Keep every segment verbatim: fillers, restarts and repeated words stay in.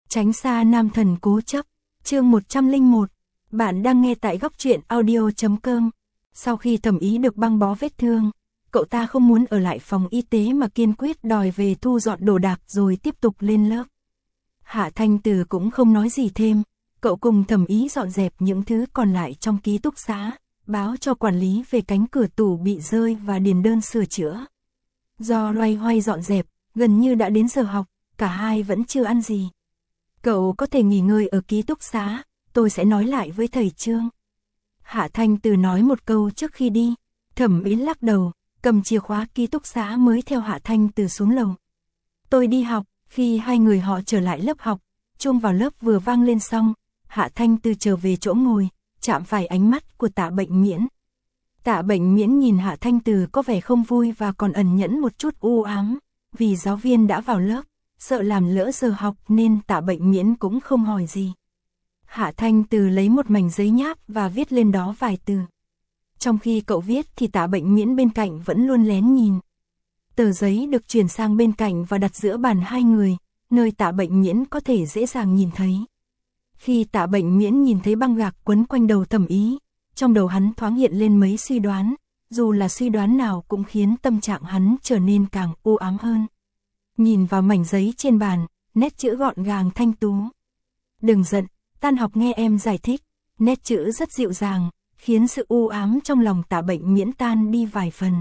Tránh xa nam thần cố chấp, chương một trăm lẻ một. Bạn đang nghe tại góc truyện audio chấm com. Sau khi Thẩm Ý được băng bó vết thương, cậu ta không muốn ở lại phòng y tế mà kiên quyết đòi về thu dọn đồ đạc rồi tiếp tục lên lớp. Hạ Thanh Từ cũng không nói gì thêm, cậu cùng Thẩm Ý dọn dẹp những thứ còn lại trong ký túc xá, báo cho quản lý về cánh cửa tủ bị rơi và điền đơn sửa chữa. Do loay hoay dọn dẹp, gần như đã đến giờ học, cả hai vẫn chưa ăn gì. Cậu có thể nghỉ ngơi ở ký túc xá, tôi sẽ nói lại với thầy Trương. Hạ Thanh Từ nói một câu trước khi đi. Thẩm Ý lắc đầu, cầm chìa khóa ký túc xá mới theo Hạ Thanh Từ xuống lầu. Tôi đi học. Khi hai người họ trở lại lớp học, chuông vào lớp vừa vang lên xong, Hạ Thanh Từ trở về chỗ ngồi, chạm phải ánh mắt của Tạ Bệnh Miễn. Tạ Bệnh Miễn nhìn Hạ Thanh Từ có vẻ không vui và còn ẩn nhẫn một chút u ám, vì giáo viên đã vào lớp, sợ làm lỡ giờ học nên Tạ Bệnh Miễn cũng không hỏi gì. Hạ Thanh Từ lấy một mảnh giấy nháp và viết lên đó vài từ. Trong khi cậu viết thì Tạ Bệnh Miễn bên cạnh vẫn luôn lén nhìn. Tờ giấy được chuyển sang bên cạnh và đặt giữa bàn hai người, nơi Tạ Bệnh Miễn có thể dễ dàng nhìn thấy. Khi Tạ Bệnh Miễn nhìn thấy băng gạc quấn quanh đầu Thẩm Ý, trong đầu hắn thoáng hiện lên mấy suy đoán, dù là suy đoán nào cũng khiến tâm trạng hắn trở nên càng u ám hơn. Nhìn vào mảnh giấy trên bàn, nét chữ gọn gàng thanh tú. Đừng giận, tan học nghe em giải thích, nét chữ rất dịu dàng, khiến sự u ám trong lòng Tạ Bệnh Miễn tan đi vài phần.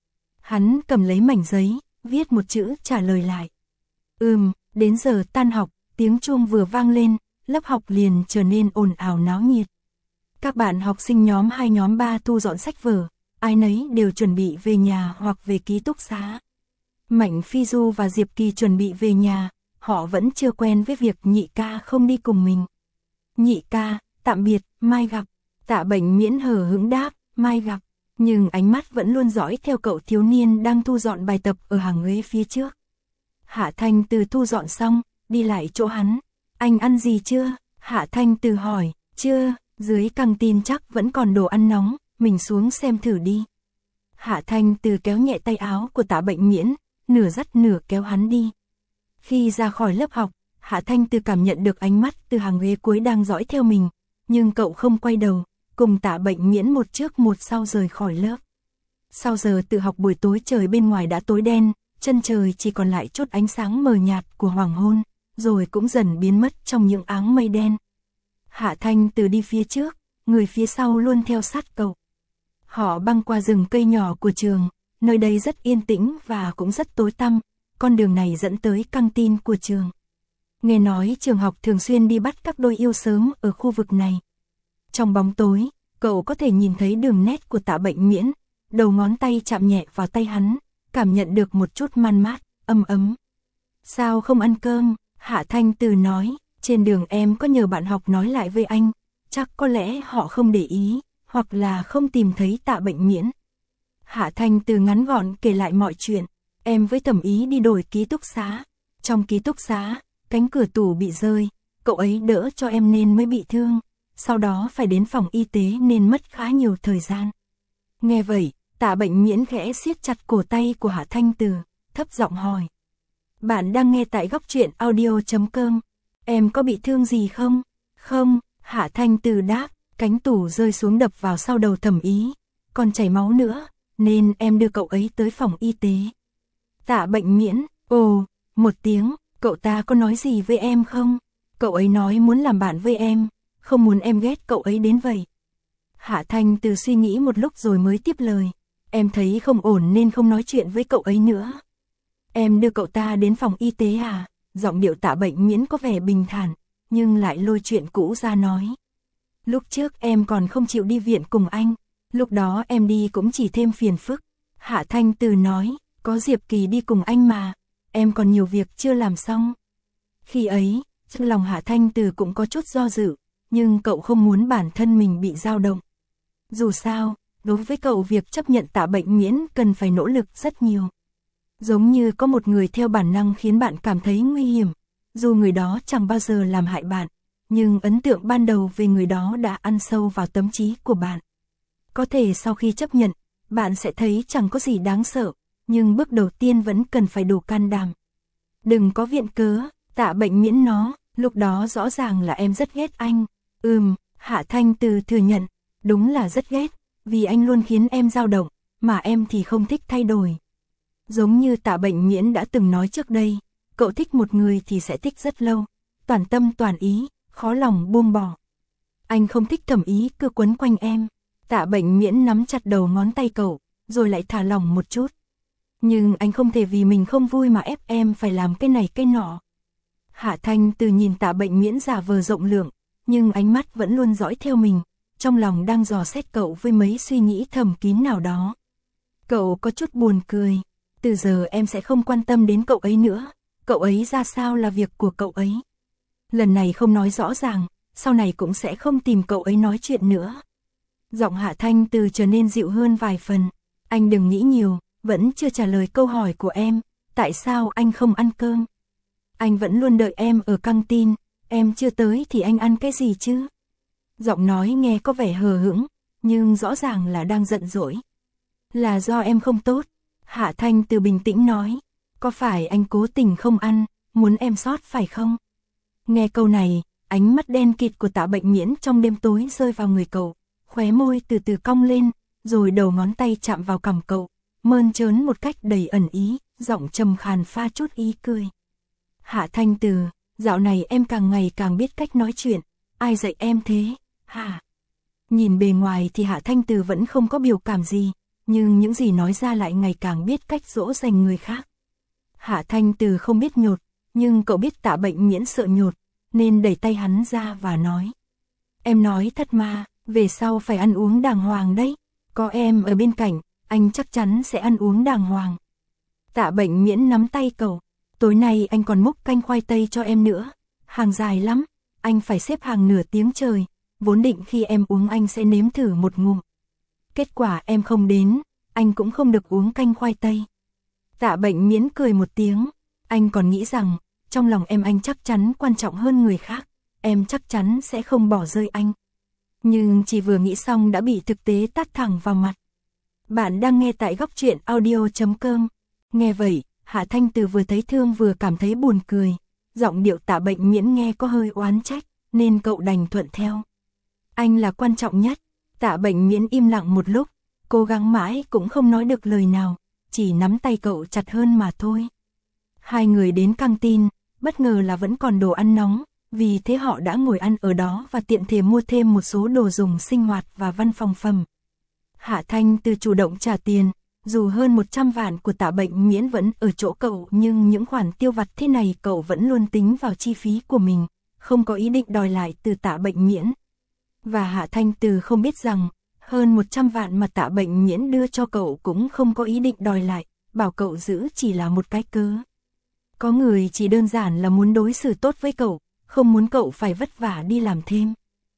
Hắn cầm lấy mảnh giấy, viết một chữ trả lời lại. Ừm, đến giờ tan học, tiếng chuông vừa vang lên, lớp học liền trở nên ồn ào náo nhiệt. Các bạn học sinh nhóm hai nhóm ba thu dọn sách vở, ai nấy đều chuẩn bị về nhà hoặc về ký túc xá. Mạnh Phi Du và Diệp Kỳ chuẩn bị về nhà, họ vẫn chưa quen với việc Nhị ca không đi cùng mình. Nhị ca, tạm biệt, mai gặp. Tạ Bệnh Miễn hờ hững đáp, mai gặp. Nhưng ánh mắt vẫn luôn dõi theo cậu thiếu niên đang thu dọn bài tập ở hàng ghế phía trước. Hạ Thanh Từ thu dọn xong, đi lại chỗ hắn. Anh ăn gì chưa? Hạ Thanh Từ hỏi, chưa, dưới căng tin chắc vẫn còn đồ ăn nóng, mình xuống xem thử đi. Hạ Thanh Từ kéo nhẹ tay áo của Tạ Bệnh Miễn, nửa dắt nửa kéo hắn đi. Khi ra khỏi lớp học, Hạ Thanh Từ cảm nhận được ánh mắt từ hàng ghế cuối đang dõi theo mình, nhưng cậu không quay đầu, cùng Tạ Bệnh Miễn một trước một sau rời khỏi lớp. Sau giờ tự học buổi tối trời bên ngoài đã tối đen, chân trời chỉ còn lại chút ánh sáng mờ nhạt của hoàng hôn, rồi cũng dần biến mất trong những áng mây đen. Hạ Thanh Từ đi phía trước, người phía sau luôn theo sát cậu. Họ băng qua rừng cây nhỏ của trường, nơi đây rất yên tĩnh và cũng rất tối tăm, con đường này dẫn tới căng tin của trường. Nghe nói trường học thường xuyên đi bắt các đôi yêu sớm ở khu vực này. Trong bóng tối, cậu có thể nhìn thấy đường nét của Tạ Bệnh Miễn, đầu ngón tay chạm nhẹ vào tay hắn, cảm nhận được một chút man mát, ấm ấm. Sao không ăn cơm? Hạ Thanh Từ nói, trên đường em có nhờ bạn học nói lại với anh, chắc có lẽ họ không để ý, hoặc là không tìm thấy Tạ Bệnh Miễn. Hạ Thanh Từ ngắn gọn kể lại mọi chuyện, em với Thẩm Ý đi đổi ký túc xá. Trong ký túc xá, cánh cửa tủ bị rơi, cậu ấy đỡ cho em nên mới bị thương. Sau đó phải đến phòng y tế nên mất khá nhiều thời gian. Nghe vậy, Tạ Bệnh Miễn khẽ siết chặt cổ tay của Hạ Thanh Từ, thấp giọng hỏi. Bạn đang nghe tại góc truyện audio chấm com. Em có bị thương gì không? Không, Hạ Thanh Từ đáp, cánh tủ rơi xuống đập vào sau đầu Thẩm Ý, còn chảy máu nữa, nên em đưa cậu ấy tới phòng y tế. Tạ Bệnh Miễn, ồ, một tiếng, cậu ta có nói gì với em không? Cậu ấy nói muốn làm bạn với em, không muốn em ghét cậu ấy đến vậy. Hạ Thanh Từ suy nghĩ một lúc rồi mới tiếp lời, em thấy không ổn nên không nói chuyện với cậu ấy nữa. Em đưa cậu ta đến phòng y tế à? Giọng điệu Tạ Bệnh Miễn có vẻ bình thản, nhưng lại lôi chuyện cũ ra nói. Lúc trước em còn không chịu đi viện cùng anh, lúc đó em đi cũng chỉ thêm phiền phức. Hạ Thanh Từ nói, có Diệp Kỳ đi cùng anh mà, em còn nhiều việc chưa làm xong. Khi ấy, trong lòng Hạ Thanh Từ cũng có chút do dự, nhưng cậu không muốn bản thân mình bị dao động. Dù sao, đối với cậu việc chấp nhận Tạ Bệnh Miễn cần phải nỗ lực rất nhiều. Giống như có một người theo bản năng khiến bạn cảm thấy nguy hiểm, dù người đó chẳng bao giờ làm hại bạn, nhưng ấn tượng ban đầu về người đó đã ăn sâu vào tâm trí của bạn. Có thể sau khi chấp nhận, bạn sẽ thấy chẳng có gì đáng sợ, nhưng bước đầu tiên vẫn cần phải đủ can đảm. Đừng có viện cớ, Tạ Bệnh Miễn nó, Lúc đó rõ ràng là em rất ghét anh. Ừm, Hạ Thanh Từ thừa nhận, đúng là rất ghét, vì anh luôn khiến em dao động, mà em thì không thích thay đổi. Giống như Tạ Bệnh Miễn đã từng nói trước đây, cậu thích một người thì sẽ thích rất lâu, toàn tâm toàn ý, khó lòng buông bỏ. Anh không thích Thẩm Ý cứ quấn quanh em. Tạ Bệnh Miễn nắm chặt đầu ngón tay cậu, rồi lại thả lỏng một chút. Nhưng anh không thể vì mình không vui mà ép em phải làm cái này cái nọ. Hạ Thanh Từ nhìn Tạ Bệnh Miễn giả vờ rộng lượng, nhưng ánh mắt vẫn luôn dõi theo mình, trong lòng đang dò xét cậu với mấy suy nghĩ thầm kín nào đó. Cậu có chút buồn cười, từ giờ em sẽ không quan tâm đến cậu ấy nữa, cậu ấy ra sao là việc của cậu ấy. Lần này không nói rõ ràng, sau này cũng sẽ không tìm cậu ấy nói chuyện nữa. Giọng Hạ Thanh Từ trở nên dịu hơn vài phần, anh đừng nghĩ nhiều, vẫn chưa trả lời câu hỏi của em, tại sao anh không ăn cơm? Anh vẫn luôn đợi em ở căng tin, em chưa tới thì anh ăn cái gì chứ? Giọng nói nghe có vẻ hờ hững, nhưng rõ ràng là đang giận dỗi. Là do em không tốt, Hạ Thanh Từ bình tĩnh nói, có phải anh cố tình không ăn, muốn em sót phải không? Nghe câu này, ánh mắt đen kịt của Tạ Bệnh Miễn trong đêm tối rơi vào người cậu, khóe môi từ từ cong lên, rồi đầu ngón tay chạm vào cằm cậu, mơn trớn một cách đầy ẩn ý, giọng trầm khàn pha chút ý cười. Hạ Thanh Từ, dạo này em càng ngày càng biết cách nói chuyện, ai dạy em thế, hả? Nhìn bề ngoài thì Hạ Thanh Từ vẫn không có biểu cảm gì, nhưng những gì nói ra lại ngày càng biết cách dỗ dành người khác. Hạ Thanh Từ không biết nhột, nhưng cậu biết Tạ Bệnh Miễn sợ nhột, nên đẩy tay hắn ra và nói. Em nói thật mà, về sau phải ăn uống đàng hoàng đấy, có em ở bên cạnh, anh chắc chắn sẽ ăn uống đàng hoàng. Tạ Bệnh Miễn nắm tay cậu, tối nay anh còn múc canh khoai tây cho em nữa, hàng dài lắm, anh phải xếp hàng nửa tiếng trời, vốn định khi em uống anh sẽ nếm thử một ngụm. Kết quả em không đến, anh cũng không được uống canh khoai tây. Tạ Bệnh Miễn cười một tiếng, anh còn nghĩ rằng, trong lòng em anh chắc chắn quan trọng hơn người khác, em chắc chắn sẽ không bỏ rơi anh. Nhưng chỉ vừa nghĩ xong đã bị thực tế tát thẳng vào mặt. Bạn đang nghe tại góc truyện audio chấm com. Nghe vậy, Hạ Thanh Từ vừa thấy thương vừa cảm thấy buồn cười. Giọng điệu Tạ Bệnh Miễn nghe có hơi oán trách, nên cậu đành thuận theo. Anh là quan trọng nhất. Tạ Bệnh Miễn im lặng một lúc, cố gắng mãi cũng không nói được lời nào, chỉ nắm tay cậu chặt hơn mà thôi. Hai người đến căng tin, bất ngờ là vẫn còn đồ ăn nóng, vì thế họ đã ngồi ăn ở đó và tiện thể mua thêm một số đồ dùng sinh hoạt và văn phòng phẩm. Hạ Thanh Từ chủ động trả tiền, dù hơn một trăm vạn của Tạ Bệnh Miễn vẫn ở chỗ cậu, nhưng những khoản tiêu vặt thế này cậu vẫn luôn tính vào chi phí của mình, không có ý định đòi lại từ Tạ Bệnh Miễn. Và Hạ Thanh Từ không biết rằng, hơn một trăm vạn mà Tạ Bệnh Miễn đưa cho cậu cũng không có ý định đòi lại, bảo cậu giữ chỉ là một cái cớ. Có người chỉ đơn giản là muốn đối xử tốt với cậu, không muốn cậu phải vất vả đi làm thêm.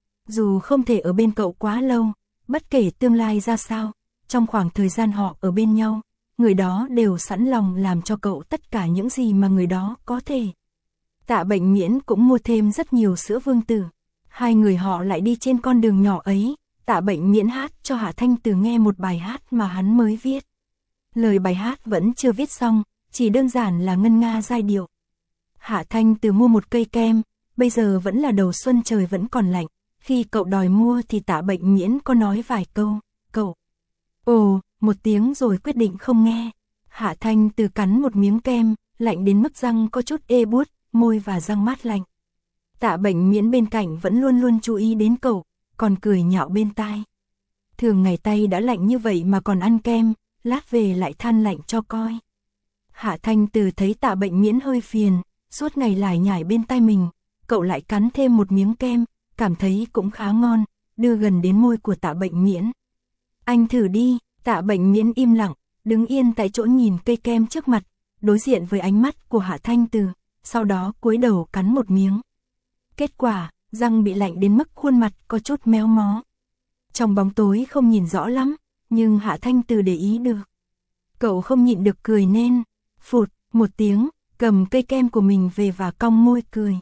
Dù không thể ở bên cậu quá lâu, bất kể tương lai ra sao, trong khoảng thời gian họ ở bên nhau, người đó đều sẵn lòng làm cho cậu tất cả những gì mà người đó có thể. Tạ Bệnh Miễn cũng mua thêm rất nhiều sữa Vương Tử. Hai người họ lại đi trên con đường nhỏ ấy, Tạ Bệnh Miễn hát cho Hạ Thanh Từ nghe một bài hát mà hắn mới viết. Lời bài hát vẫn chưa viết xong, chỉ đơn giản là ngân nga giai điệu. Hạ Thanh Từ mua một cây kem, bây giờ vẫn là đầu xuân trời vẫn còn lạnh, khi cậu đòi mua thì Tạ Bệnh Miễn có nói vài câu, cậu ồ, một tiếng rồi quyết định không nghe. Hạ Thanh Từ cắn một miếng kem, lạnh đến mức răng có chút ê buốt, môi và răng mát lạnh. Tạ Bệnh Miễn bên cạnh vẫn luôn luôn chú ý đến cậu, còn cười nhạo bên tai. Thường ngày tay đã lạnh như vậy mà còn ăn kem, lát về lại than lạnh cho coi. Hạ Thanh Từ thấy Tạ Bệnh Miễn hơi phiền, suốt ngày lải nhải bên tai mình, cậu lại cắn thêm một miếng kem, cảm thấy cũng khá ngon, đưa gần đến môi của Tạ Bệnh Miễn. Anh thử đi. Tạ Bệnh Miễn im lặng, đứng yên tại chỗ nhìn cây kem trước mặt, đối diện với ánh mắt của Hạ Thanh Từ, sau đó cúi đầu cắn một miếng. Kết quả, răng bị lạnh đến mức khuôn mặt có chút méo mó. Trong bóng tối không nhìn rõ lắm, nhưng Hạ Thanh Từ để ý được. Cậu không nhịn được cười nên, phụt, một tiếng, cầm cây kem của mình về và cong môi cười.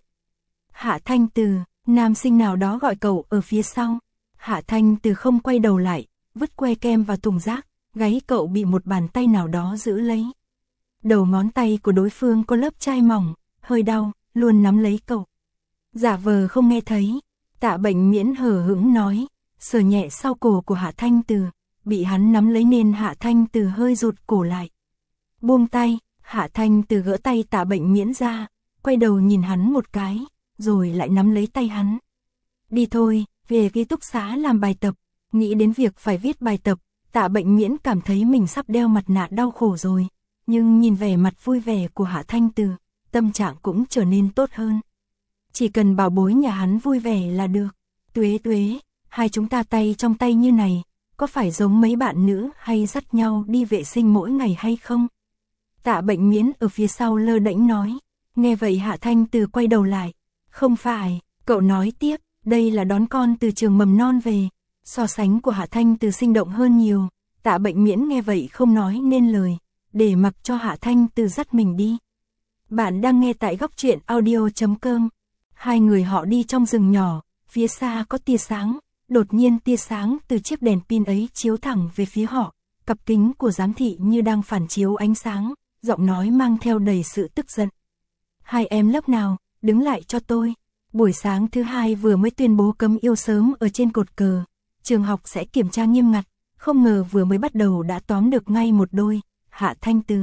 Hạ Thanh Từ, nam sinh nào đó gọi cậu ở phía sau. Hạ Thanh Từ không quay đầu lại, vứt que kem vào thùng rác, gáy cậu bị một bàn tay nào đó giữ lấy. Đầu ngón tay của đối phương có lớp chai mỏng, hơi đau, luôn nắm lấy cậu. Giả vờ không nghe thấy, Tạ Bệnh Miễn hờ hững nói, sờ nhẹ sau cổ của Hạ Thanh Từ, bị hắn nắm lấy nên Hạ Thanh Từ hơi rụt cổ lại. Buông tay, Hạ Thanh Từ gỡ tay Tạ Bệnh Miễn ra, quay đầu nhìn hắn một cái, rồi lại nắm lấy tay hắn. Đi thôi, về ký túc xá làm bài tập. Nghĩ đến việc phải viết bài tập, Tạ Bệnh Miễn cảm thấy mình sắp đeo mặt nạ đau khổ rồi, nhưng nhìn vẻ mặt vui vẻ của Hạ Thanh Từ, tâm trạng cũng trở nên tốt hơn. Chỉ cần bảo bối nhà hắn vui vẻ là được. Tuế Tuế, hai chúng ta tay trong tay như này, có phải giống mấy bạn nữ hay dắt nhau đi vệ sinh mỗi ngày hay không? Tạ Bệnh Miễn ở phía sau lơ đễnh nói. Nghe vậy Hạ Thanh Từ quay đầu lại. Không phải, cậu nói tiếp, đây là đón con từ trường mầm non về. So sánh của Hạ Thanh Từ sinh động hơn nhiều. Tạ Bệnh Miễn nghe vậy không nói nên lời, để mặc cho Hạ Thanh Từ dắt mình đi. Bạn đang nghe tại góc truyện audio chấm com. Hai người họ đi trong rừng nhỏ, phía xa có tia sáng, đột nhiên tia sáng từ chiếc đèn pin ấy chiếu thẳng về phía họ, cặp kính của giám thị như đang phản chiếu ánh sáng, giọng nói mang theo đầy sự tức giận. Hai em lớp nào, đứng lại cho tôi. Buổi sáng thứ hai vừa mới tuyên bố cấm yêu sớm ở trên cột cờ, trường học sẽ kiểm tra nghiêm ngặt, không ngờ vừa mới bắt đầu đã tóm được ngay một đôi, Hạ Thanh Từ.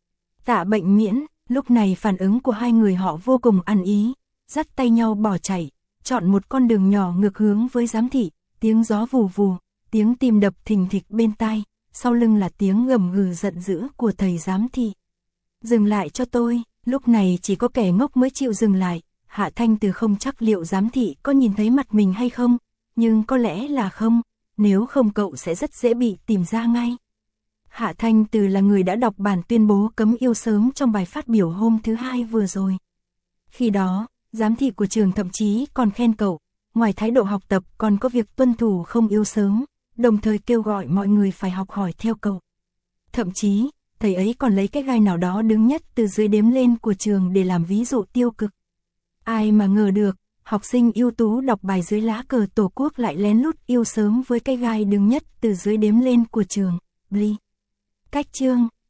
Tạ Bệnh Miễn, lúc này phản ứng của hai người họ vô cùng ăn ý, dắt tay nhau bỏ chạy, chọn một con đường nhỏ ngược hướng với giám thị, tiếng gió vù vù, tiếng tim đập thình thịch bên tai, sau lưng là tiếng gầm gừ giận dữ của thầy giám thị. Dừng lại cho tôi, lúc này chỉ có kẻ ngốc mới chịu dừng lại, Hạ Thanh Từ không chắc liệu giám thị có nhìn thấy mặt mình hay không, nhưng có lẽ là không, nếu không cậu sẽ rất dễ bị tìm ra ngay. Hạ Thanh Từ là người đã đọc bản tuyên bố cấm yêu sớm trong bài phát biểu hôm thứ hai vừa rồi. Khi đó, giám thị của trường thậm chí còn khen cậu, ngoài thái độ học tập còn có việc tuân thủ không yêu sớm, đồng thời kêu gọi mọi người phải học hỏi theo cậu. Thậm chí, thầy ấy còn lấy cái gai nào đó đứng nhất từ dưới đếm lên của trường để làm ví dụ tiêu cực. Ai mà ngờ được, học sinh ưu tú đọc bài dưới lá cờ Tổ quốc lại lén lút yêu sớm với cái gai đứng nhất từ dưới đếm lên của trường. Bli. Cách chương,